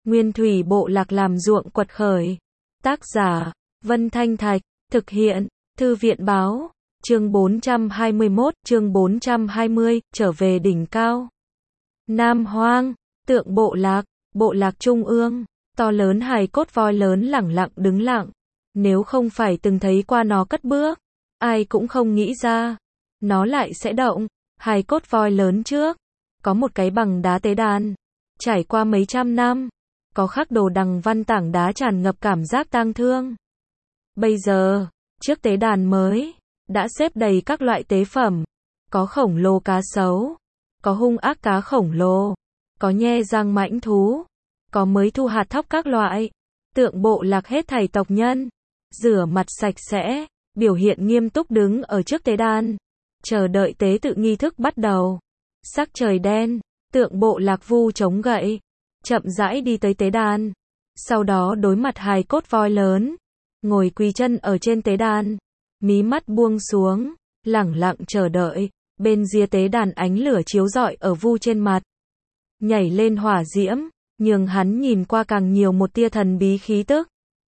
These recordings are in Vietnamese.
Nguyên thủy bộ lạc làm ruộng quật khởi. Tác giả, Vân Thanh Thạch, thực hiện, Thư viện báo, chương 421, chương 420, trở về đỉnh cao. Nam Hoang, tượng bộ lạc trung ương, to lớn hài cốt voi lớn lẳng lặng đứng lặng. Nếu không phải từng thấy qua nó cất bước, ai cũng không nghĩ ra, nó lại sẽ động. Hài cốt voi lớn trước, có một cái bằng đá tế đàn, trải qua mấy trăm năm, có khắc đồ đằng văn tảng đá tràn ngập cảm giác tang thương. Bây giờ, trước tế đàn mới, đã xếp đầy các loại tế phẩm, có khổng lồ cá sấu, có hung ác cá khổng lồ, có nhe răng mãnh thú, có mới thu hạt thóc các loại. Tượng bộ lạc hết thảy tộc nhân, rửa mặt sạch sẽ, biểu hiện nghiêm túc đứng ở trước tế đàn, chờ đợi tế tự nghi thức bắt đầu. Sắc trời đen, tượng bộ lạc vu chống gậy, chậm rãi đi tới tế đàn, sau đó đối mặt hài cốt voi lớn, ngồi quỳ chân ở trên tế đàn, mí mắt buông xuống, lẳng lặng chờ đợi. Bên ria tế đàn ánh lửa chiếu rọi ở vu trên mặt, nhảy lên hỏa diễm, nhường hắn nhìn qua càng nhiều một tia thần bí khí tức.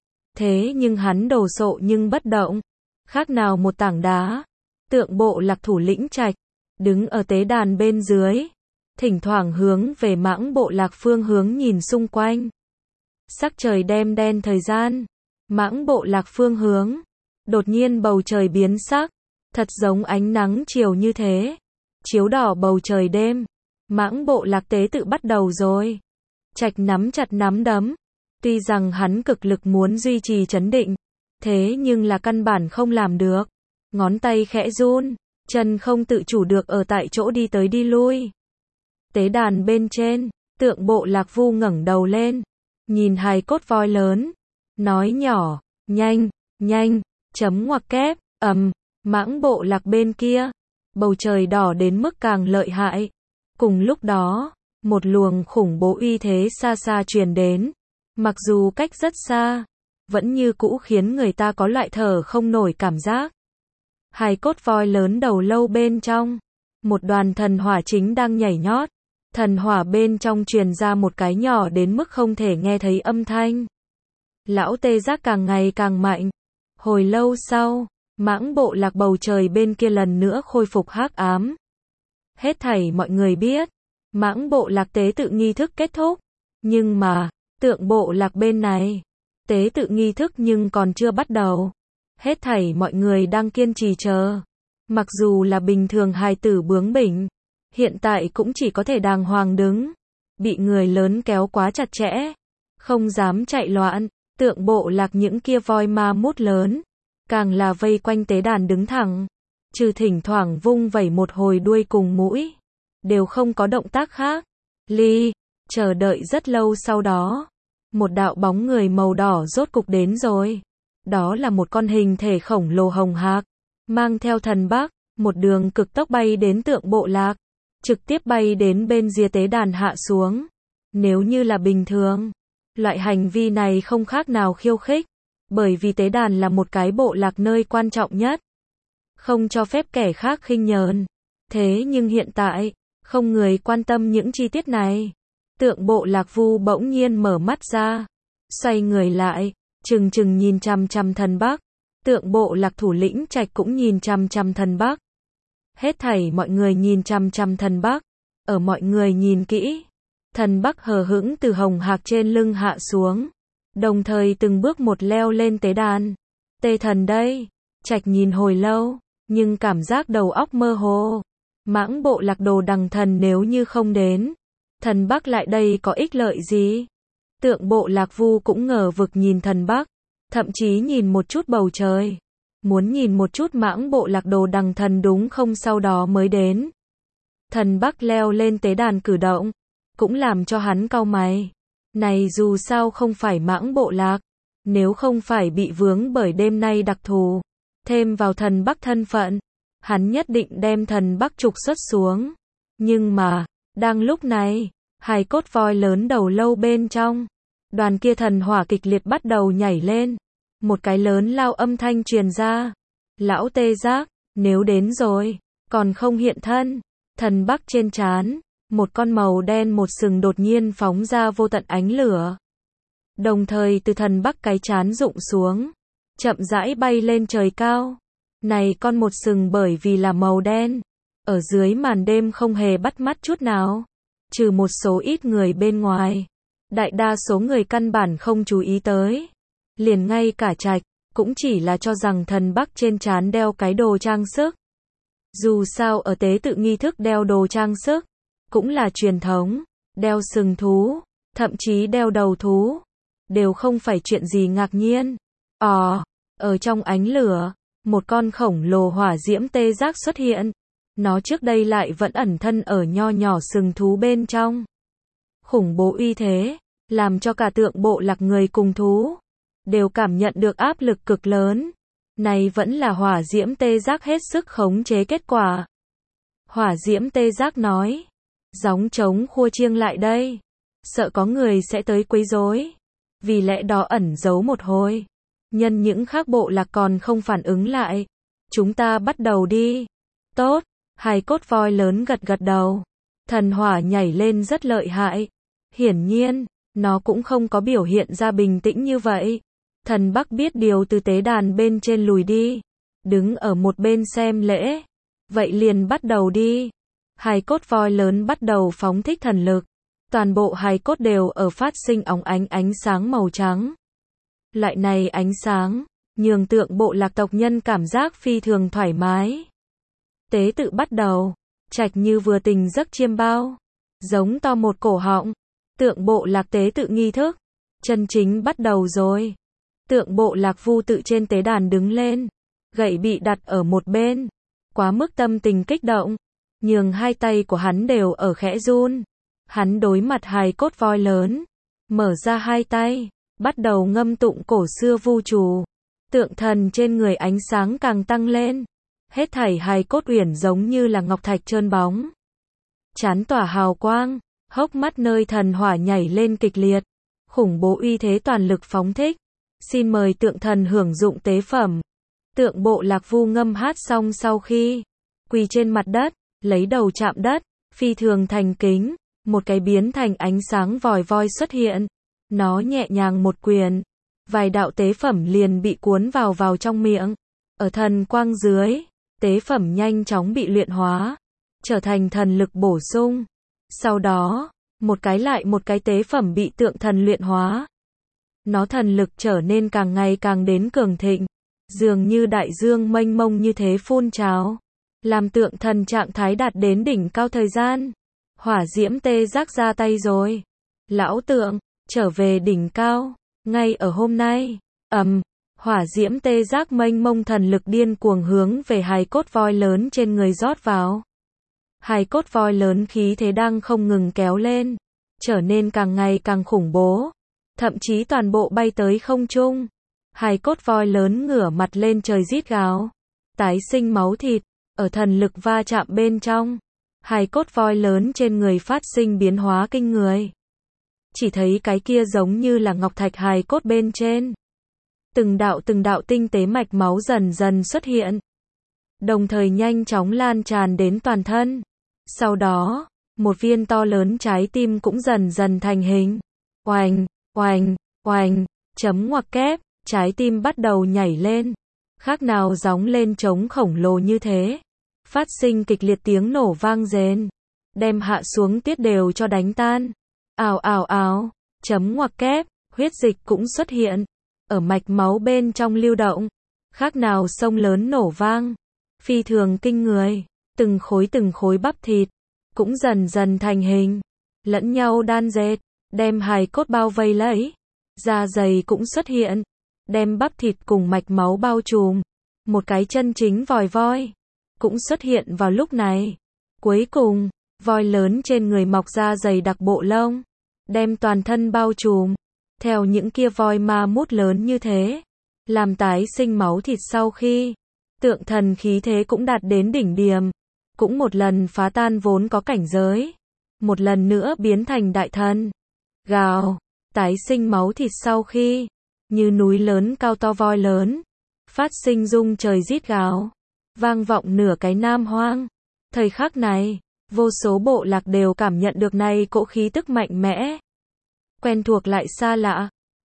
Thế nhưng hắn đồ sộ nhưng bất động, khác nào một tảng đá. Tượng bộ lạc thủ lĩnh Trạch, đứng ở tế đàn bên dưới, thỉnh thoảng hướng về Mãng bộ lạc phương hướng nhìn xung quanh. Sắc trời đêm đen thời gian, Mãng bộ lạc phương hướng, đột nhiên bầu trời biến sắc, thật giống ánh nắng chiều như thế, chiếu đỏ bầu trời đêm. Mãng bộ lạc tế tự bắt đầu rồi. Trạch nắm chặt nắm đấm, tuy rằng hắn cực lực muốn duy trì trấn định, thế nhưng là căn bản không làm được. Ngón tay khẽ run, chân không tự chủ được ở tại chỗ đi tới đi lui. Tế đàn bên trên, tượng bộ lạc vu ngẩng đầu lên, nhìn hài cốt voi lớn, nói nhỏ, nhanh, chấm ngoặc kép, Mãng bộ lạc bên kia, bầu trời đỏ đến mức càng lợi hại. Cùng lúc đó, một luồng khủng bố uy thế xa xa truyền đến, mặc dù cách rất xa, vẫn như cũ khiến người ta có loại thở không nổi cảm giác. Hài cốt voi lớn đầu lâu bên trong, một đoàn thần hỏa chính đang nhảy nhót. Thần hỏa bên trong truyền ra một cái nhỏ đến mức không thể nghe thấy âm thanh. Lão tê giác càng ngày càng mạnh. Hồi lâu sau, Mãng bộ lạc bầu trời bên kia lần nữa khôi phục hắc ám. Hết thảy mọi người biết, Mãng bộ lạc tế tự nghi thức kết thúc. Nhưng mà, tượng bộ lạc bên này, tế tự nghi thức nhưng còn chưa bắt đầu. Hết thảy mọi người đang kiên trì chờ. Mặc dù là bình thường hài tử bướng bỉnh, hiện tại cũng chỉ có thể đàng hoàng đứng. Bị người lớn kéo quá chặt chẽ, không dám chạy loạn. Tượng bộ lạc những kia voi ma mút lớn, càng là vây quanh tế đàn đứng thẳng. Trừ thỉnh thoảng vung vẩy một hồi đuôi cùng mũi, đều không có động tác khác. Chờ đợi rất lâu sau đó, một đạo bóng người màu đỏ rốt cục đến rồi. Đó là một con hình thể khổng lồ hồng hạc, mang theo thần bắc, một đường cực tốc bay đến tượng bộ lạc, trực tiếp bay đến bên ria tế đàn hạ xuống. Nếu như là bình thường, loại hành vi này không khác nào khiêu khích, bởi vì tế đàn là một cái bộ lạc nơi quan trọng nhất, không cho phép kẻ khác khinh nhờn. Thế nhưng hiện tại, không người quan tâm những chi tiết này. Tượng bộ lạc vu bỗng nhiên mở mắt ra, xoay người lại, trừng trừng nhìn chằm chằm thần bắc. Tượng bộ lạc thủ lĩnh Trạch cũng nhìn chằm chằm thần bắc. Hết thảy mọi người nhìn chằm chằm thần bắc. Ở mọi người nhìn kỹ, thần bắc hờ hững từ hồng hạc trên lưng hạ xuống, đồng thời từng bước một leo lên tế đàn. Tê thần đây. Trạch nhìn hồi lâu, nhưng cảm giác đầu óc mơ hồ. Mãng bộ lạc đồ đằng thần nếu như không đến, thần bắc lại đây có ích lợi gì? Tượng bộ lạc vu cũng ngờ vực nhìn thần bắc, thậm chí nhìn một chút bầu trời, muốn nhìn một chút mãng bộ lạc đồ đằng thần đúng không sau đó mới đến. Thần bắc leo lên tế đàn cử động, cũng làm cho hắn cau mày. Này dù sao không phải mãng bộ lạc, nếu không phải bị vướng bởi đêm nay đặc thù, thêm vào thần bắc thân phận, hắn nhất định đem thần bắc trục xuất xuống. Nhưng mà, đang lúc này, hài cốt voi lớn đầu lâu bên trong, đoàn kia thần hỏa kịch liệt bắt đầu nhảy lên. Một cái lớn lao âm thanh truyền ra. Lão tê giác, nếu đến rồi, còn không hiện thân. Thần bắc trên trán, một con màu đen một sừng đột nhiên phóng ra vô tận ánh lửa. Đồng thời từ thần bắc cái chán rụng xuống, chậm rãi bay lên trời cao. Này con một sừng bởi vì là màu đen, ở dưới màn đêm không hề bắt mắt chút nào, trừ một số ít người bên ngoài. Đại đa số người căn bản không chú ý tới. Liền ngay cả Trạch cũng chỉ là cho rằng thần bắc trên trán đeo cái đồ trang sức. Dù sao ở tế tự nghi thức đeo đồ trang sức cũng là truyền thống, đeo sừng thú, thậm chí đeo đầu thú, đều không phải chuyện gì ngạc nhiên. Ở trong ánh lửa, một con khổng lồ hỏa diễm tê giác xuất hiện. Nó trước đây lại vẫn ẩn thân ở nho nhỏ sừng thú bên trong. Khủng bố uy thế, làm cho cả tượng bộ lạc người cùng thú đều cảm nhận được áp lực cực lớn. Này vẫn là hỏa diễm tê giác hết sức khống chế kết quả. Hỏa diễm tê giác nói, gióng trống khua chiêng lại đây, sợ có người sẽ tới quấy rối, vì lẽ đó ẩn giấu một hồi. Nhân những khác bộ lạc còn không phản ứng lại, chúng ta bắt đầu đi. Tốt, hai cốt voi lớn gật gật đầu. Thần hỏa nhảy lên rất lợi hại. Hiển nhiên, nó cũng không có biểu hiện ra bình tĩnh như vậy. Thần Bắc biết điều từ tế đàn bên trên lùi đi, đứng ở một bên xem lễ. Vậy liền bắt đầu đi. Hai cốt voi lớn bắt đầu phóng thích thần lực. Toàn bộ hai cốt đều ở phát sinh óng ánh sáng màu trắng. Loại này ánh sáng, nhường tượng bộ lạc tộc nhân cảm giác phi thường thoải mái. Tế tự bắt đầu, Trạch như vừa tỉnh giấc chiêm bao, giống to một cổ họng. Tượng bộ lạc tế tự nghi thức, chân chính bắt đầu rồi. Tượng bộ lạc Vu tự trên tế đàn đứng lên, gậy bị đặt ở một bên, quá mức tâm tình kích động, nhường hai tay của hắn đều ở khẽ run. Hắn đối mặt hai cốt voi lớn, mở ra hai tay, bắt đầu ngâm tụng cổ xưa vu chú. Tượng thần trên người ánh sáng càng tăng lên, hết thảy hai cốt uyển giống như là ngọc thạch trơn bóng, chán tỏa hào quang, hốc mắt nơi thần hỏa nhảy lên kịch liệt, khủng bố uy thế toàn lực phóng thích. Xin mời tượng thần hưởng dụng tế phẩm. Tượng bộ lạc Vu ngâm hát xong sau khi quỳ trên mặt đất, lấy đầu chạm đất, phi thường thành kính, một cái biến thành ánh sáng vòi voi xuất hiện. Nó nhẹ nhàng một quyền, vài đạo tế phẩm liền bị cuốn vào trong miệng. Ở thần quang dưới, tế phẩm nhanh chóng bị luyện hóa, trở thành thần lực bổ sung. Sau đó, một cái lại một cái tế phẩm bị tượng thần luyện hóa. Nó thần lực trở nên càng ngày càng đến cường thịnh, dường như đại dương mênh mông như thế phun trào, làm tượng thần trạng thái đạt đến đỉnh cao thời gian. Hỏa diễm tê giác ra tay rồi. Lão tượng, trở về đỉnh cao, ngay ở hôm nay. Hỏa diễm tê giác mênh mông thần lực điên cuồng hướng về hai cốt voi lớn trên người rót vào. Hai cốt voi lớn khí thế đang không ngừng kéo lên, trở nên càng ngày càng khủng bố, thậm chí toàn bộ bay tới không trung. Hai cốt voi lớn ngửa mặt lên trời rít gào, tái sinh máu thịt, ở thần lực va chạm bên trong. Hai cốt voi lớn trên người phát sinh biến hóa kinh người. Chỉ thấy cái kia giống như là ngọc thạch hài cốt bên trên. Từng đạo tinh tế mạch máu dần dần xuất hiện, đồng thời nhanh chóng lan tràn đến toàn thân. Sau đó, một viên to lớn trái tim cũng dần dần thành hình. Oành, oành, oành, chấm ngoặc kép, trái tim bắt đầu nhảy lên, khác nào gióng lên trống khổng lồ như thế. Phát sinh kịch liệt tiếng nổ vang rền, đem hạ xuống tiết đều cho đánh tan. Ào ào ào, chấm ngoặc kép, huyết dịch cũng xuất hiện, ở mạch máu bên trong lưu động, khác nào sông lớn nổ vang, phi thường kinh người. Từng khối bắp thịt cũng dần dần thành hình, lẫn nhau đan dệt, đem hài cốt bao vây lấy. Da dày cũng xuất hiện, đem bắp thịt cùng mạch máu bao trùm. Một cái chân chính vòi voi cũng xuất hiện vào lúc này. Cuối cùng, voi lớn trên người mọc ra dày đặc bộ lông, đem toàn thân bao trùm. Theo những kia voi ma mút lớn như thế, làm tái sinh máu thịt sau khi, tượng thần khí thế cũng đạt đến đỉnh điểm, cũng một lần phá tan vốn có cảnh giới, một lần nữa biến thành đại thần. Gào, tái sinh máu thịt sau khi, như núi lớn cao to voi lớn, phát sinh rung trời rít gào, vang vọng nửa cái Nam Hoang. Thời khắc này, vô số bộ lạc đều cảm nhận được này cỗ khí tức mạnh mẽ, quen thuộc lại xa lạ.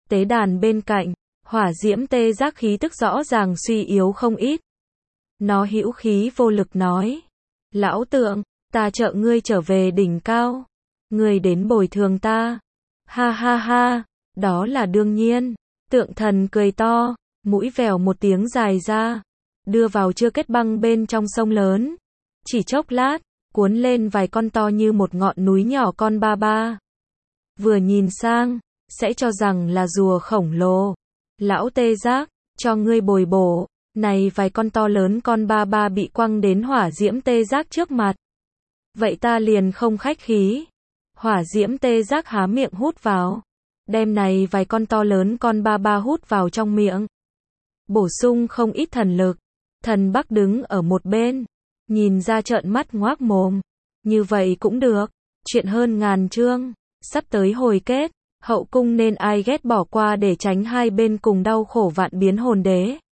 Tế đàn bên cạnh, hỏa diễm tê giác khí tức rõ ràng suy yếu không ít. Nó hữu khí vô lực nói. Lão tượng, ta trợ ngươi trở về đỉnh cao. Ngươi đến bồi thường ta. Ha ha ha, đó là đương nhiên. Tượng thần cười to, mũi vèo một tiếng dài ra. Đưa vào chưa kết băng bên trong sông lớn. Chỉ chốc lát, cuốn lên vài con to như một ngọn núi nhỏ con ba ba. Vừa nhìn sang, sẽ cho rằng là rùa khổng lồ. Lão tê giác, cho ngươi bồi bổ. Này vài con to lớn con ba ba bị quăng đến hỏa diễm tê giác trước mặt. Vậy ta liền không khách khí. Hỏa diễm tê giác há miệng hút vào. Đem này vài con to lớn con ba ba hút vào trong miệng. Bổ sung không ít thần lực. Thần Bắc đứng ở một bên. Nhìn ra trợn mắt ngoác mồm. Như vậy cũng được. Chuyện hơn ngàn chương. Sắp tới hồi kết. Hậu cung nên ai ghét bỏ qua để tránh hai bên cùng đau khổ vạn biến hồn đế.